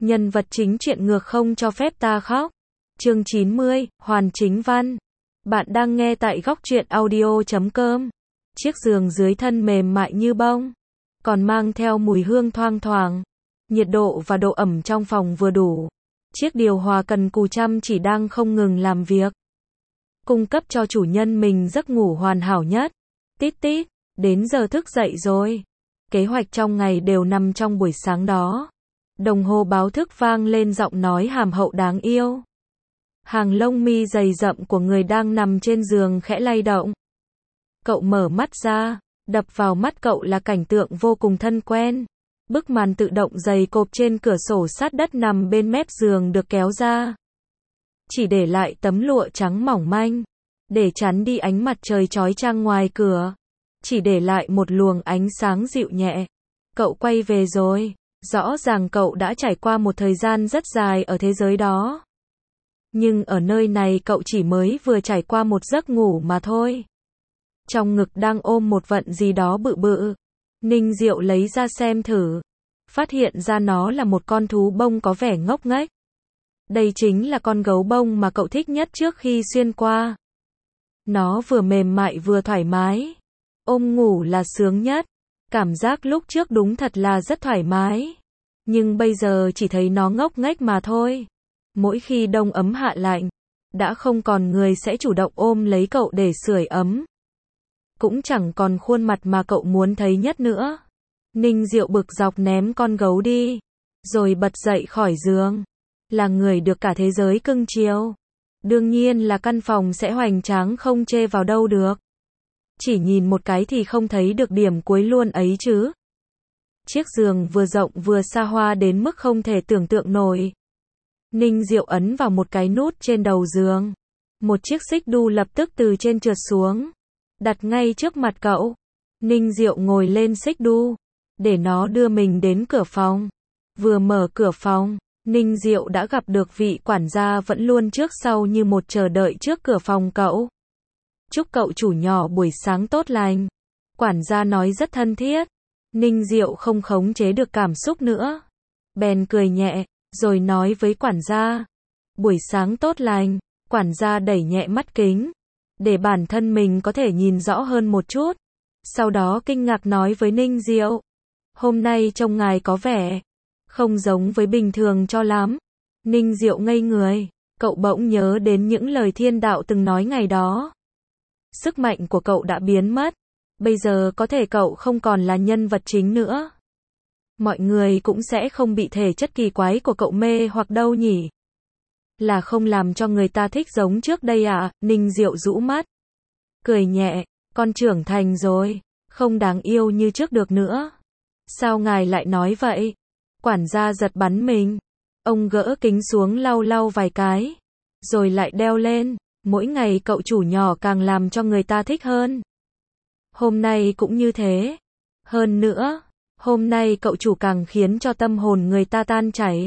Nhân vật chính truyện ngược không cho phép ta khóc. Chương 90, Hoàn Chính Văn. Bạn đang nghe tại góc truyện audio.com. Chiếc giường dưới thân mềm mại như bông, còn mang theo mùi hương thoang thoảng. Nhiệt độ và độ ẩm trong phòng vừa đủ. Chiếc điều hòa cần cù chăm chỉ đang không ngừng làm việc, cung cấp cho chủ nhân mình giấc ngủ hoàn hảo nhất. Tít tít, đến giờ thức dậy rồi. Kế hoạch trong ngày đều nằm trong buổi sáng đó. Đồng hồ báo thức vang lên giọng nói hàm hậu đáng yêu. Hàng lông mi dày rậm của người đang nằm trên giường khẽ lay động. Cậu mở mắt ra, đập vào mắt cậu là cảnh tượng vô cùng thân quen. Bức màn tự động dày cộp trên cửa sổ sát đất nằm bên mép giường được kéo ra, chỉ để lại tấm lụa trắng mỏng manh, để chắn đi ánh mặt trời chói chang ngoài cửa, chỉ để lại một luồng ánh sáng dịu nhẹ. Cậu quay về rồi. Rõ ràng cậu đã trải qua một thời gian rất dài ở thế giới đó. Nhưng ở nơi này cậu chỉ mới vừa trải qua một giấc ngủ mà thôi. Trong ngực đang ôm một vận gì đó bự bự. Ninh Diệu lấy ra xem thử. Phát hiện ra nó là một con thú bông có vẻ ngốc nghếch. Đây chính là con gấu bông mà cậu thích nhất trước khi xuyên qua. Nó vừa mềm mại vừa thoải mái. Ôm ngủ là sướng nhất. Cảm giác lúc trước đúng thật là rất thoải mái. Nhưng bây giờ chỉ thấy nó ngốc nghếch mà thôi. Mỗi khi đông ấm hạ lạnh, đã không còn người sẽ chủ động ôm lấy cậu để sưởi ấm. Cũng chẳng còn khuôn mặt mà cậu muốn thấy nhất nữa. Ninh Diệu bực dọc ném con gấu đi, rồi bật dậy khỏi giường. Là người được cả thế giới cưng chiều, đương nhiên là căn phòng sẽ hoành tráng không chê vào đâu được. Chỉ nhìn một cái thì không thấy được điểm cuối luôn ấy chứ. Chiếc giường vừa rộng vừa xa hoa đến mức không thể tưởng tượng nổi. Ninh Diệu ấn vào một cái nút trên đầu giường. Một chiếc xích đu lập tức từ trên trượt xuống, đặt ngay trước mặt cậu. Ninh Diệu ngồi lên xích đu, để nó đưa mình đến cửa phòng. Vừa mở cửa phòng, Ninh Diệu đã gặp được vị quản gia vẫn luôn trước sau như một chờ đợi trước cửa phòng cậu. Chúc cậu chủ nhỏ buổi sáng tốt lành. Quản gia nói rất thân thiết. Ninh Diệu không khống chế được cảm xúc nữa, bèn cười nhẹ, rồi nói với quản gia. Buổi sáng tốt lành. Quản gia đẩy nhẹ mắt kính, để bản thân mình có thể nhìn rõ hơn một chút. Sau đó kinh ngạc nói với Ninh Diệu. Hôm nay trông ngài có vẻ không giống với bình thường cho lắm. Ninh Diệu ngây người, cậu bỗng nhớ đến những lời thiên đạo từng nói ngày đó. Sức mạnh của cậu đã biến mất. Bây giờ có thể cậu không còn là nhân vật chính nữa. Mọi người cũng sẽ không bị thể chất kỳ quái của cậu mê hoặc đâu nhỉ? Là không làm cho người ta thích giống trước đây à? Ninh Diệu rũ mắt, cười nhẹ. Con trưởng thành rồi, không đáng yêu như trước được nữa. Sao ngài lại nói vậy? Quản gia giật bắn mình. Ông gỡ kính xuống lau lau vài cái, rồi lại đeo lên. Mỗi ngày cậu chủ nhỏ càng làm cho người ta thích hơn. Hôm nay cũng như thế. Hơn nữa, hôm nay cậu chủ càng khiến cho tâm hồn người ta tan chảy.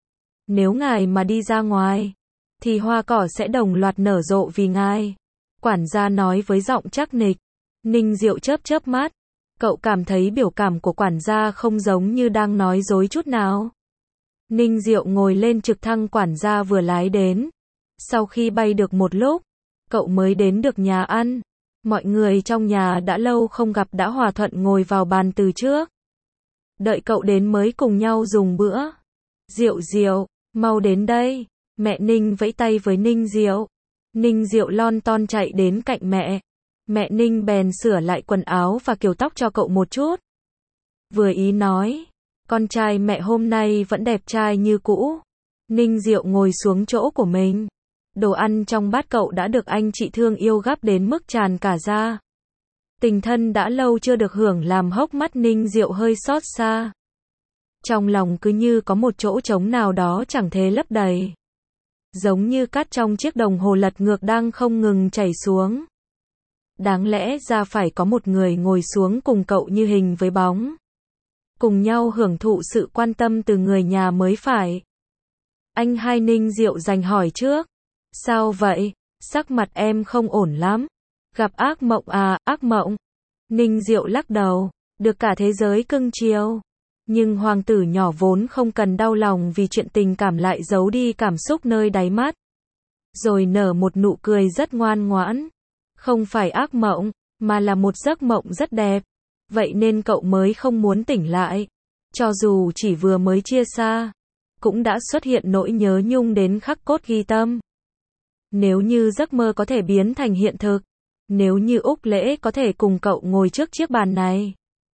Nếu ngài mà đi ra ngoài, thì hoa cỏ sẽ đồng loạt nở rộ vì ngài. Quản gia nói với giọng chắc nịch. Ninh Diệu chớp chớp mắt. Cậu cảm thấy biểu cảm của quản gia không giống như đang nói dối chút nào. Ninh Diệu ngồi lên trực thăng quản gia vừa lái đến. Sau khi bay được một lúc, cậu mới đến được nhà ăn. Mọi người trong nhà đã lâu không gặp đã hòa thuận ngồi vào bàn từ trước. Đợi cậu đến mới cùng nhau dùng bữa. Diệu Diệu, mau đến đây. Mẹ Ninh vẫy tay với Ninh Diệu. Ninh Diệu lon ton chạy đến cạnh mẹ. Mẹ Ninh bèn sửa lại quần áo và kiểu tóc cho cậu một chút. Vừa ý nói, con trai mẹ hôm nay vẫn đẹp trai như cũ. Ninh Diệu ngồi xuống chỗ của mình. Đồ ăn trong bát cậu đã được anh chị thương yêu gắp đến mức tràn cả ra. Tình thân đã lâu chưa được hưởng làm hốc mắt Ninh Diệu hơi xót xa. Trong lòng cứ như có một chỗ trống nào đó chẳng thể lấp đầy. Giống như cát trong chiếc đồng hồ lật ngược đang không ngừng chảy xuống. Đáng lẽ ra phải có một người ngồi xuống cùng cậu như hình với bóng. Cùng nhau hưởng thụ sự quan tâm từ người nhà mới phải. Anh hai. Ninh Diệu dành hỏi trước. Sao vậy? Sắc mặt em không ổn lắm. Gặp ác mộng à? Ác mộng? Ninh Diệu lắc đầu. Được cả thế giới cưng chiều. Nhưng hoàng tử nhỏ vốn không cần đau lòng vì chuyện tình cảm lại giấu đi cảm xúc nơi đáy mắt. Rồi nở một nụ cười rất ngoan ngoãn. Không phải ác mộng, mà là một giấc mộng rất đẹp. Vậy nên cậu mới không muốn tỉnh lại. Cho dù chỉ vừa mới chia xa, cũng đã xuất hiện nỗi nhớ nhung đến khắc cốt ghi tâm. Nếu như giấc mơ có thể biến thành hiện thực, nếu như Úc Lễ có thể cùng cậu ngồi trước chiếc bàn này,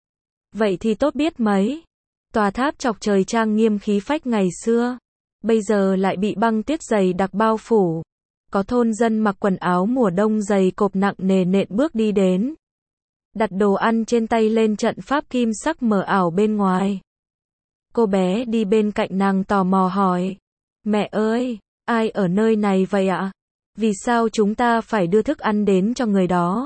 vậy thì tốt biết mấy. Tòa tháp chọc trời trang nghiêm khí phách ngày xưa, bây giờ lại bị băng tuyết dày đặc bao phủ. Có thôn dân mặc quần áo mùa đông dày cộp nặng nề nện bước đi đến. Đặt đồ ăn trên tay lên trận pháp kim sắc mờ ảo bên ngoài. Cô bé đi bên cạnh nàng tò mò hỏi. Mẹ ơi, ai ở nơi này vậy ạ? Vì sao chúng ta phải đưa thức ăn đến cho người đó?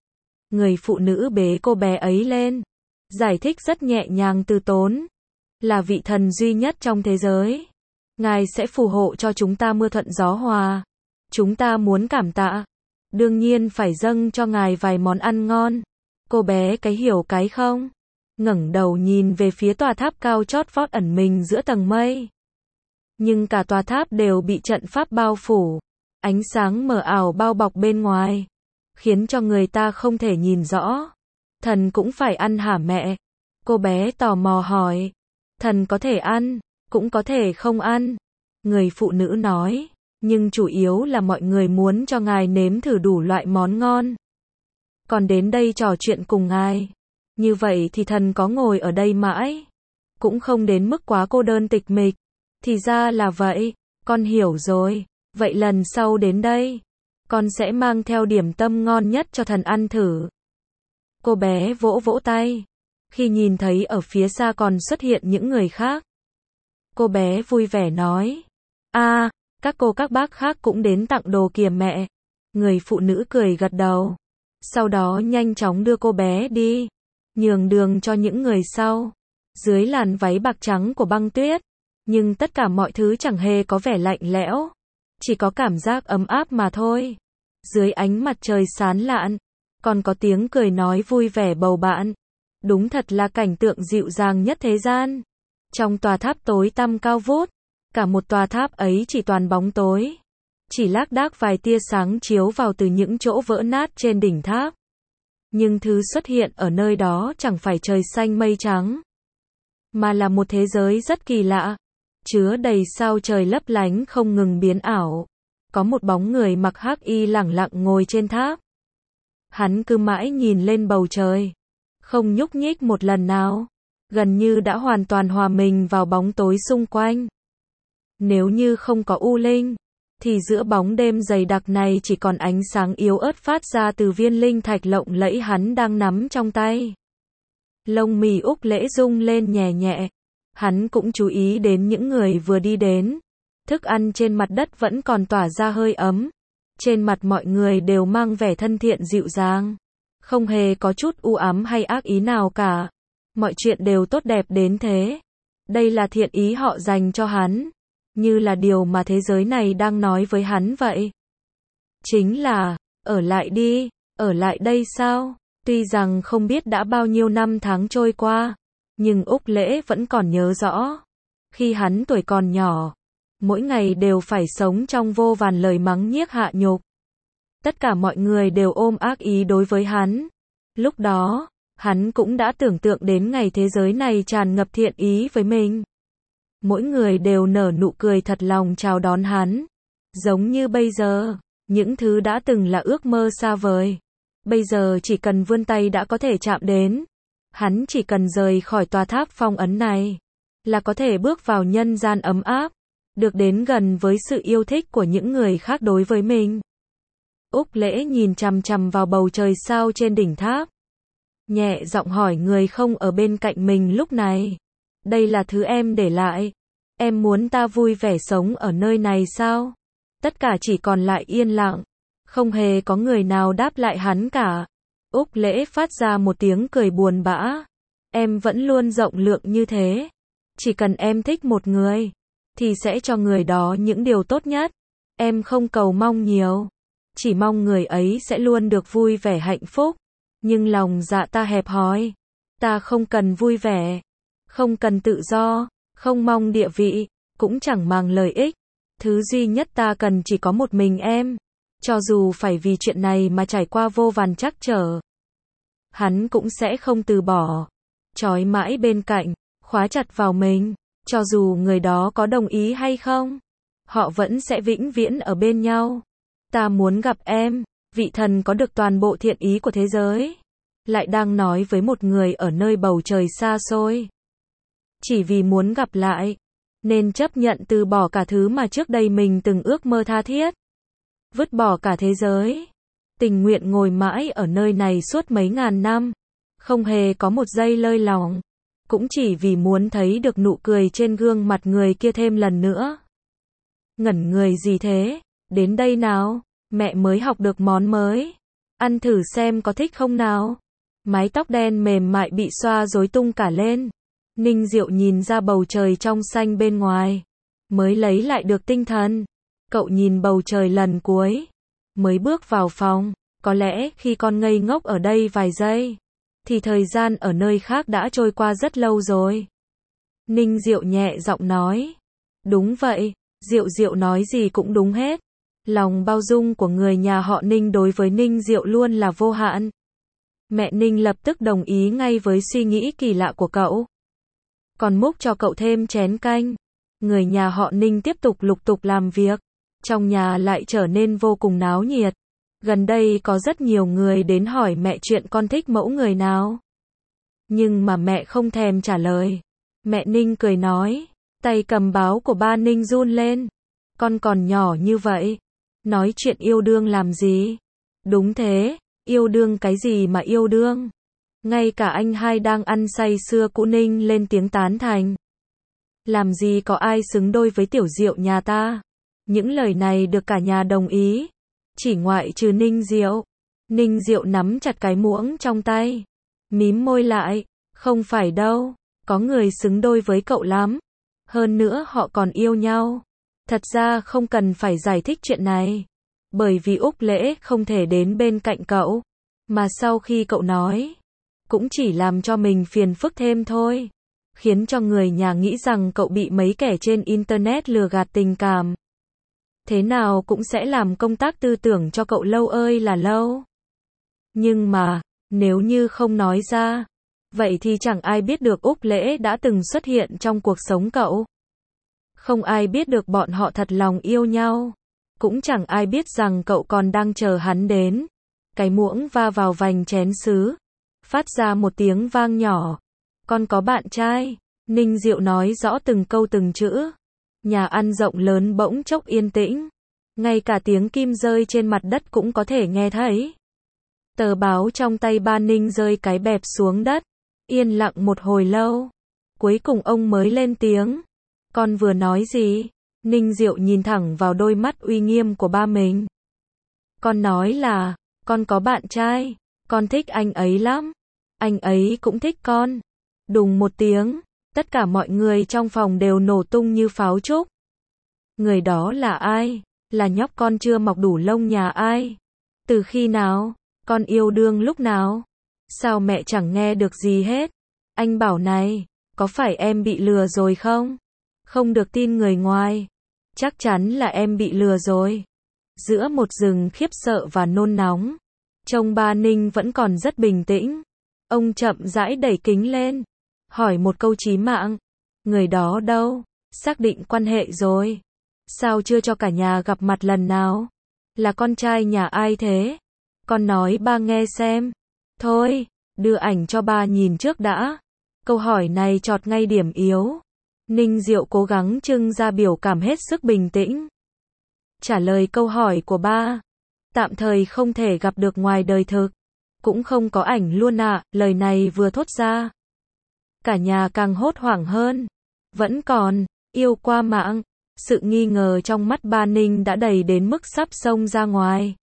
Người phụ nữ bế cô bé ấy lên. Giải thích rất nhẹ nhàng từ tốn. Là vị thần duy nhất trong thế giới. Ngài sẽ phù hộ cho chúng ta mưa thuận gió hòa. Chúng ta muốn cảm tạ. Đương nhiên phải dâng cho ngài vài món ăn ngon. Cô bé cái hiểu cái không? Ngẩng đầu nhìn về phía tòa tháp cao chót vót ẩn mình giữa tầng mây. Nhưng cả tòa tháp đều bị trận pháp bao phủ. Ánh sáng mờ ảo bao bọc bên ngoài. Khiến cho người ta không thể nhìn rõ. Thần cũng phải ăn hả mẹ? Cô bé tò mò hỏi. Thần có thể ăn, cũng có thể không ăn. Người phụ nữ nói. Nhưng chủ yếu là mọi người muốn cho ngài nếm thử đủ loại món ngon. Còn đến đây trò chuyện cùng ngài. Như vậy thì thần có ngồi ở đây mãi. Cũng không đến mức quá cô đơn tịch mịch. Thì ra là vậy, con hiểu rồi. Vậy lần sau đến đây, con sẽ mang theo điểm tâm ngon nhất cho thần ăn thử. Cô bé vỗ vỗ tay. Khi nhìn thấy ở phía xa còn xuất hiện những người khác, cô bé vui vẻ nói. Các cô các bác khác cũng đến tặng đồ kìa mẹ. Người phụ nữ cười gật đầu. Sau đó nhanh chóng đưa cô bé đi. Nhường đường cho những người sau. Dưới làn váy bạc trắng của băng tuyết. Nhưng tất cả mọi thứ chẳng hề có vẻ lạnh lẽo. Chỉ có cảm giác ấm áp mà thôi. Dưới ánh mặt trời sáng lạn. Còn có tiếng cười nói vui vẻ bầu bạn. Đúng thật là cảnh tượng dịu dàng nhất thế gian. Trong tòa tháp tối tăm cao vút. Cả một tòa tháp ấy chỉ toàn bóng tối. Chỉ lác đác vài tia sáng chiếu vào từ những chỗ vỡ nát trên đỉnh tháp. Nhưng thứ xuất hiện ở nơi đó chẳng phải trời xanh mây trắng. Mà là một thế giới rất kỳ lạ. Chứa đầy sao trời lấp lánh không ngừng biến ảo. Có một bóng người mặc hắc y lẳng lặng ngồi trên tháp. Hắn cứ mãi nhìn lên bầu trời. Không nhúc nhích một lần nào. Gần như đã hoàn toàn hòa mình vào bóng tối xung quanh. Nếu như không có U Linh, thì giữa bóng đêm dày đặc này chỉ còn ánh sáng yếu ớt phát ra từ viên linh thạch lộng lẫy hắn đang nắm trong tay. Lông mì Úc Lễ rung lên nhẹ nhẹ. Hắn cũng chú ý đến những người vừa đi đến. Thức ăn trên mặt đất vẫn còn tỏa ra hơi ấm. Trên mặt mọi người đều mang vẻ thân thiện dịu dàng. Không hề có chút u ám hay ác ý nào cả. Mọi chuyện đều tốt đẹp đến thế. Đây là thiện ý họ dành cho hắn. Như là điều mà thế giới này đang nói với hắn vậy. Chính là, ở lại đi, ở lại đây sao? Tuy rằng không biết đã bao nhiêu năm tháng trôi qua, nhưng Úc Lễ vẫn còn nhớ rõ. Khi hắn tuổi còn nhỏ, mỗi ngày đều phải sống trong vô vàn lời mắng nhiếc hạ nhục. Tất cả mọi người đều ôm ác ý đối với hắn. Lúc đó, hắn cũng đã tưởng tượng đến ngày thế giới này tràn ngập thiện ý với mình. Mỗi người đều nở nụ cười thật lòng chào đón hắn. Giống như bây giờ, những thứ đã từng là ước mơ xa vời. Bây giờ chỉ cần vươn tay đã có thể chạm đến. Hắn chỉ cần rời khỏi tòa tháp phong ấn này, là có thể bước vào nhân gian ấm áp. Được đến gần với sự yêu thích của những người khác đối với mình. Úc Lễ nhìn chằm chằm vào bầu trời sao trên đỉnh tháp. Nhẹ giọng hỏi người không ở bên cạnh mình lúc này. Đây là thứ em để lại. Em muốn ta vui vẻ sống ở nơi này sao? Tất cả chỉ còn lại yên lặng. Không hề có người nào đáp lại hắn cả. Úc Lễ phát ra một tiếng cười buồn bã. Em vẫn luôn rộng lượng như thế. Chỉ cần em thích một người, thì sẽ cho người đó những điều tốt nhất. Em không cầu mong nhiều. Chỉ mong người ấy sẽ luôn được vui vẻ hạnh phúc. Nhưng lòng dạ ta hẹp hòi. Ta không cần vui vẻ. Không cần tự do, không mong địa vị, cũng chẳng màng lợi ích. Thứ duy nhất ta cần chỉ có một mình em. Cho dù phải vì chuyện này mà trải qua vô vàn trắc trở, hắn cũng sẽ không từ bỏ. Trói mãi bên cạnh, khóa chặt vào mình. Cho dù người đó có đồng ý hay không, họ vẫn sẽ vĩnh viễn ở bên nhau. Ta muốn gặp em, vị thần có được toàn bộ thiện ý của thế giới, lại đang nói với một người ở nơi bầu trời xa xôi. Chỉ vì muốn gặp lại, nên chấp nhận từ bỏ cả thứ mà trước đây mình từng ước mơ tha thiết. Vứt bỏ cả thế giới, tình nguyện ngồi mãi ở nơi này suốt mấy ngàn năm, không hề có một giây lơi lỏng, cũng chỉ vì muốn thấy được nụ cười trên gương mặt người kia thêm lần nữa. Ngẩn người gì thế? Đến đây nào, mẹ mới học được món mới. Ăn thử xem có thích không nào. Mái tóc đen mềm mại bị xoa rối tung cả lên. Ninh Diệu nhìn ra bầu trời trong xanh bên ngoài, mới lấy lại được tinh thần. Cậu nhìn bầu trời lần cuối, mới bước vào phòng. Có lẽ khi con ngây ngốc ở đây vài giây, thì thời gian ở nơi khác đã trôi qua rất lâu rồi. Ninh Diệu nhẹ giọng nói. Đúng vậy, Diệu Diệu nói gì cũng đúng hết. Lòng bao dung của người nhà họ Ninh đối với Ninh Diệu luôn là vô hạn. Mẹ Ninh lập tức đồng ý ngay với suy nghĩ kỳ lạ của cậu. Còn múc cho cậu thêm chén canh. Người nhà họ Ninh tiếp tục lục tục làm việc. Trong nhà lại trở nên vô cùng náo nhiệt. Gần đây có rất nhiều người đến hỏi mẹ chuyện con thích mẫu người nào. Nhưng mà mẹ không thèm trả lời. Mẹ Ninh cười nói. Tay cầm báo của ba Ninh run lên. Con còn nhỏ như vậy, nói chuyện yêu đương làm gì? Đúng thế, yêu đương cái gì mà yêu đương? Ngay cả anh hai đang ăn say sưa cũ Ninh lên tiếng tán thành. Làm gì có ai xứng đôi với Tiểu Diệu nhà ta? Những lời này được cả nhà đồng ý, chỉ ngoại trừ Ninh Diệu. Ninh Diệu nắm chặt cái muỗng trong tay, mím môi lại. Không phải đâu, có người xứng đôi với cậu lắm. Hơn nữa họ còn yêu nhau. Thật ra không cần phải giải thích chuyện này, bởi vì Úc Lễ không thể đến bên cạnh cậu, mà sau khi cậu nói, cũng chỉ làm cho mình phiền phức thêm thôi, khiến cho người nhà nghĩ rằng cậu bị mấy kẻ trên internet lừa gạt tình cảm. Thế nào cũng sẽ làm công tác tư tưởng cho cậu lâu ơi là lâu. Nhưng mà, nếu như không nói ra, vậy thì chẳng ai biết được Úc Lễ đã từng xuất hiện trong cuộc sống cậu. Không ai biết được bọn họ thật lòng yêu nhau. Cũng chẳng ai biết rằng cậu còn đang chờ hắn đến. Cái muỗng va vào vành chén sứ, phát ra một tiếng vang nhỏ. Con có bạn trai. Ninh Diệu nói rõ từng câu từng chữ. Nhà ăn rộng lớn bỗng chốc yên tĩnh. Ngay cả tiếng kim rơi trên mặt đất cũng có thể nghe thấy. Tờ báo trong tay ba Ninh rơi cái bẹp xuống đất. Yên lặng một hồi lâu. Cuối cùng ông mới lên tiếng. Con vừa nói gì? Ninh Diệu nhìn thẳng vào đôi mắt uy nghiêm của ba mình. Con nói là, con có bạn trai, con thích anh ấy lắm. Anh ấy cũng thích con. Đùng một tiếng, tất cả mọi người trong phòng đều nổ tung như pháo trúc. Người đó là ai? Là nhóc con chưa mọc đủ lông nhà ai? Từ khi nào? Con yêu đương lúc nào? Sao mẹ chẳng nghe được gì hết? Anh bảo này, có phải em bị lừa rồi không? Không được tin người ngoài. Chắc chắn là em bị lừa rồi. Giữa một rừng khiếp sợ và nôn nóng, trông ba Ninh vẫn còn rất bình tĩnh. Ông chậm rãi đẩy kính lên, hỏi một câu chí mạng. Người đó đâu? Xác định quan hệ rồi. Sao chưa cho cả nhà gặp mặt lần nào? Là con trai nhà ai thế? Con nói ba nghe xem. Thôi, đưa ảnh cho ba nhìn trước đã. Câu hỏi này chọt ngay điểm yếu. Ninh Diệu cố gắng trưng ra biểu cảm hết sức bình tĩnh. Trả lời câu hỏi của ba. Tạm thời không thể gặp được ngoài đời thực. Cũng không có ảnh luôn ạ. Lời này vừa thốt ra, cả nhà càng hốt hoảng hơn. Vẫn còn, yêu qua mạng. Sự nghi ngờ trong mắt ba Ninh đã đầy đến mức sắp xông ra ngoài.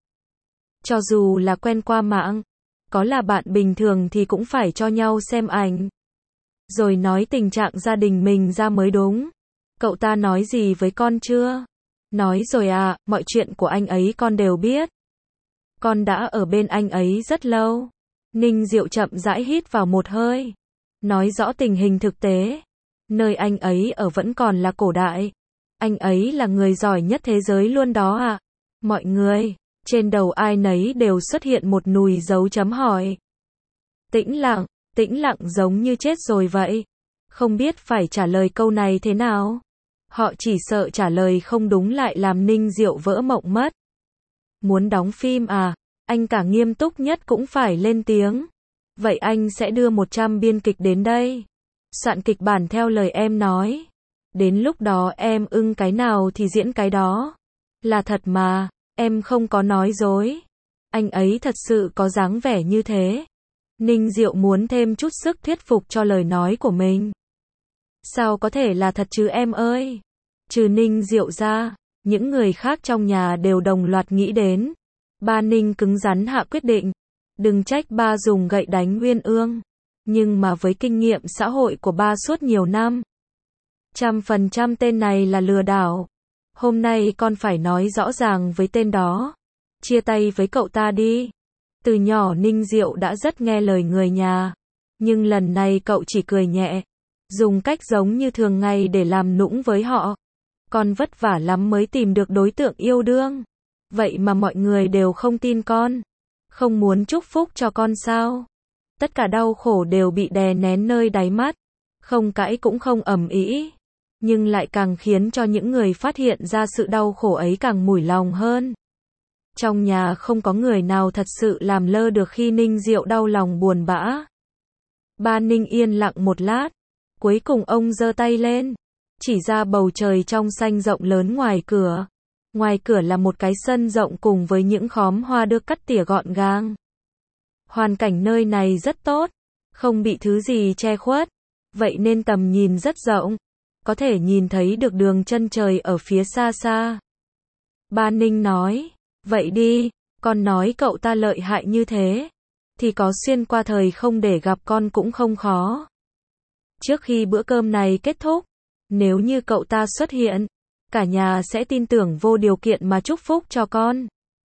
Cho dù là quen qua mạng, có là bạn bình thường thì cũng phải cho nhau xem ảnh, rồi nói tình trạng gia đình mình ra mới đúng. Cậu ta nói gì với con chưa? Nói rồi à, mọi chuyện của anh ấy con đều biết. Con đã ở bên anh ấy rất lâu. Ninh Diệu chậm rãi hít vào một hơi. nói rõ tình hình thực tế. Nơi anh ấy ở vẫn còn là cổ đại. Anh ấy là người giỏi nhất thế giới luôn đó ạ. Mọi người, trên đầu ai nấy đều xuất hiện một nùi dấu chấm hỏi. Tĩnh lặng giống như chết rồi vậy. Không biết phải trả lời câu này thế nào. Họ chỉ sợ trả lời không đúng lại làm Ninh Diệu vỡ mộng mất. Muốn đóng phim à? Anh cả nghiêm túc nhất cũng phải lên tiếng. Vậy anh sẽ đưa 100 biên kịch đến đây. Soạn kịch bản theo lời em nói. Đến lúc đó em ưng cái nào thì diễn cái đó. Là thật mà, em không có nói dối. Anh ấy thật sự có dáng vẻ như thế. Ninh Diệu muốn thêm chút sức thuyết phục cho lời nói của mình. Sao có thể là thật chứ em ơi? Trừ Ninh Diệu ra, những người khác trong nhà đều đồng loạt nghĩ đến. Ba Ninh cứng rắn hạ quyết định. Đừng trách ba dùng gậy đánh Uyên Ương. Nhưng mà với kinh nghiệm xã hội của ba suốt nhiều năm, 100% tên này là lừa đảo. Hôm nay con phải nói rõ ràng với tên đó. Chia tay với cậu ta đi. Từ nhỏ Ninh Diệu đã rất nghe lời người nhà. Nhưng lần này cậu chỉ cười nhẹ. Dùng cách giống như thường ngày để làm nũng với họ. Con vất vả lắm mới tìm được đối tượng yêu đương. Vậy mà mọi người đều không tin con. Không muốn chúc phúc cho con sao? Tất cả đau khổ đều bị đè nén nơi đáy mắt. Không cãi cũng không ầm ĩ. Nhưng lại càng khiến cho những người phát hiện ra sự đau khổ ấy càng mủi lòng hơn. Trong nhà không có người nào thật sự làm lơ được khi Ninh Diệu đau lòng buồn bã. Ba Ninh yên lặng một lát. Cuối cùng ông giơ tay lên. Chỉ ra bầu trời trong xanh rộng lớn ngoài cửa. Ngoài cửa là một cái sân rộng cùng với những khóm hoa được cắt tỉa gọn gàng. Hoàn cảnh nơi này rất tốt. Không bị thứ gì che khuất. Vậy nên tầm nhìn rất rộng. Có thể nhìn thấy được đường chân trời ở phía xa xa. Ba Ninh nói. Vậy đi, con nói cậu ta lợi hại như thế. Thì có xuyên qua thời không để gặp con cũng không khó. Trước khi bữa cơm này kết thúc, nếu như cậu ta xuất hiện, cả nhà sẽ tin tưởng vô điều kiện mà chúc phúc cho con.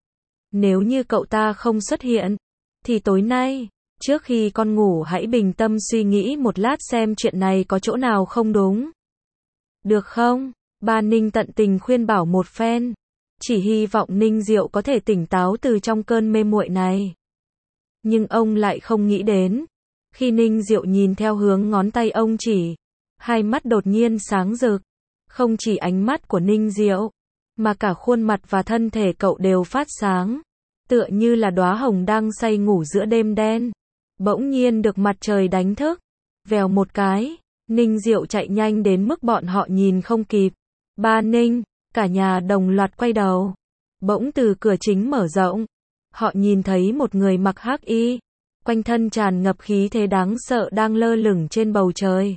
Nếu như cậu ta không xuất hiện, thì tối nay, trước khi con ngủ hãy bình tâm suy nghĩ một lát xem chuyện này có chỗ nào không đúng. Được không? Ba Ninh tận tình khuyên bảo một phen. Chỉ hy vọng Ninh Diệu có thể tỉnh táo từ trong cơn mê muội này. Nhưng ông lại không nghĩ đến. Khi Ninh Diệu nhìn theo hướng ngón tay ông chỉ, hai mắt đột nhiên sáng rực. Không chỉ ánh mắt của Ninh Diệu, mà cả khuôn mặt và thân thể cậu đều phát sáng. Tựa như là đóa hồng đang say ngủ giữa đêm đen. Bỗng nhiên được mặt trời đánh thức. Vèo một cái, Ninh Diệu chạy nhanh đến mức bọn họ nhìn không kịp. Ba Ninh, cả nhà đồng loạt quay đầu. Bỗng từ cửa chính mở rộng, họ nhìn thấy một người mặc hắc y, quanh thân tràn ngập khí thế đáng sợ đang lơ lửng trên bầu trời.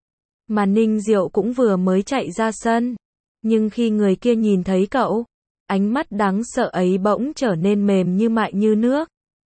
Mà Ninh Diệu cũng vừa mới chạy ra sân, nhưng khi người kia nhìn thấy cậu, ánh mắt đáng sợ ấy bỗng trở nên mềm như mại như nước.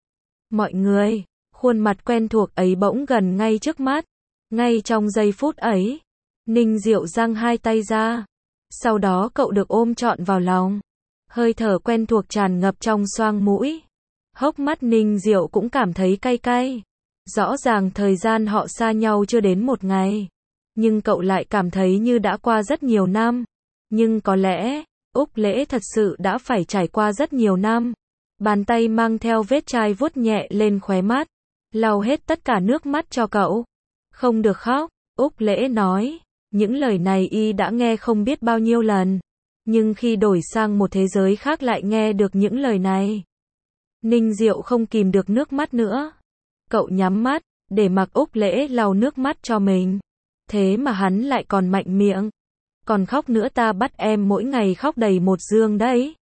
Mọi người, khuôn mặt quen thuộc ấy bỗng gần ngay trước mắt. Ngay trong giây phút ấy, Ninh Diệu giang hai tay ra. Sau đó cậu được ôm trọn vào lòng. Hơi thở quen thuộc tràn ngập trong xoang mũi. Hốc mắt Ninh Diệu cũng cảm thấy cay cay. Rõ ràng thời gian họ xa nhau chưa đến một ngày. Nhưng cậu lại cảm thấy như đã qua rất nhiều năm. Nhưng có lẽ, Úc Lễ thật sự đã phải trải qua rất nhiều năm. Bàn tay mang theo vết chai vuốt nhẹ lên khóe mắt. Lau hết tất cả nước mắt cho cậu. Không được khóc, Úc Lễ nói. Những lời này y đã nghe không biết bao nhiêu lần. Nhưng khi đổi sang một thế giới khác lại nghe được những lời này. Ninh Diệu không kìm được nước mắt nữa. Cậu nhắm mắt, để mặc Úc Lễ lau nước mắt cho mình. Thế mà hắn lại còn mạnh miệng. Còn khóc nữa ta bắt em mỗi ngày khóc đầy một giường đấy.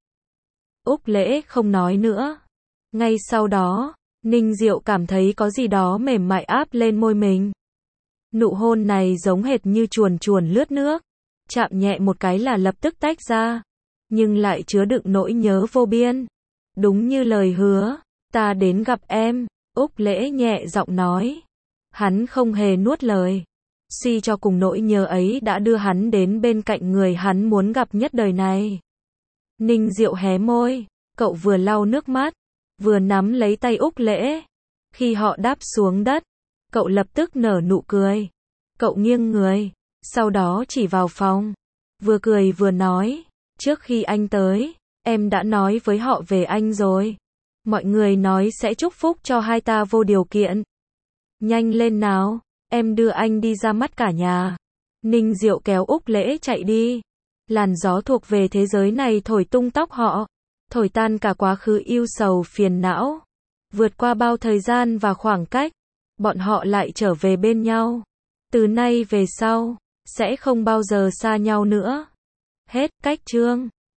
Úc Lễ không nói nữa. Ngay sau đó, Ninh Diệu cảm thấy có gì đó mềm mại áp lên môi mình. Nụ hôn này giống hệt như chuồn chuồn lướt nước. Chạm nhẹ một cái là lập tức tách ra. Nhưng lại chứa đựng nỗi nhớ vô biên. Đúng như lời hứa, ta đến gặp em, Úc Lễ nhẹ giọng nói. Hắn không hề nuốt lời. Suy cho cùng nỗi nhớ ấy đã đưa hắn đến bên cạnh người hắn muốn gặp nhất đời này. Ninh Diệu hé môi, cậu vừa lau nước mắt, vừa nắm lấy tay Úc Lễ. Khi họ đáp xuống đất, cậu ôm chặt lấy cánh tay Úc Lễ. Cậu lập tức nở nụ cười. Cậu nghiêng người, sau đó chỉ vào phòng. Vừa cười vừa nói, trước khi anh tới, em đã nói với họ về anh rồi. Mọi người nói sẽ chúc phúc cho hai ta vô điều kiện. Nhanh lên nào, em đưa anh đi ra mắt cả nhà. Ninh Diệu kéo Úc Lễ chạy đi. Làn gió thuộc về thế giới này thổi tung tóc họ, thổi tan cả quá khứ ưu sầu phiền não. Vượt qua bao thời gian và khoảng cách, bọn họ lại trở về bên nhau. Từ nay về sau, sẽ không bao giờ xa nhau nữa. Hết cách chương.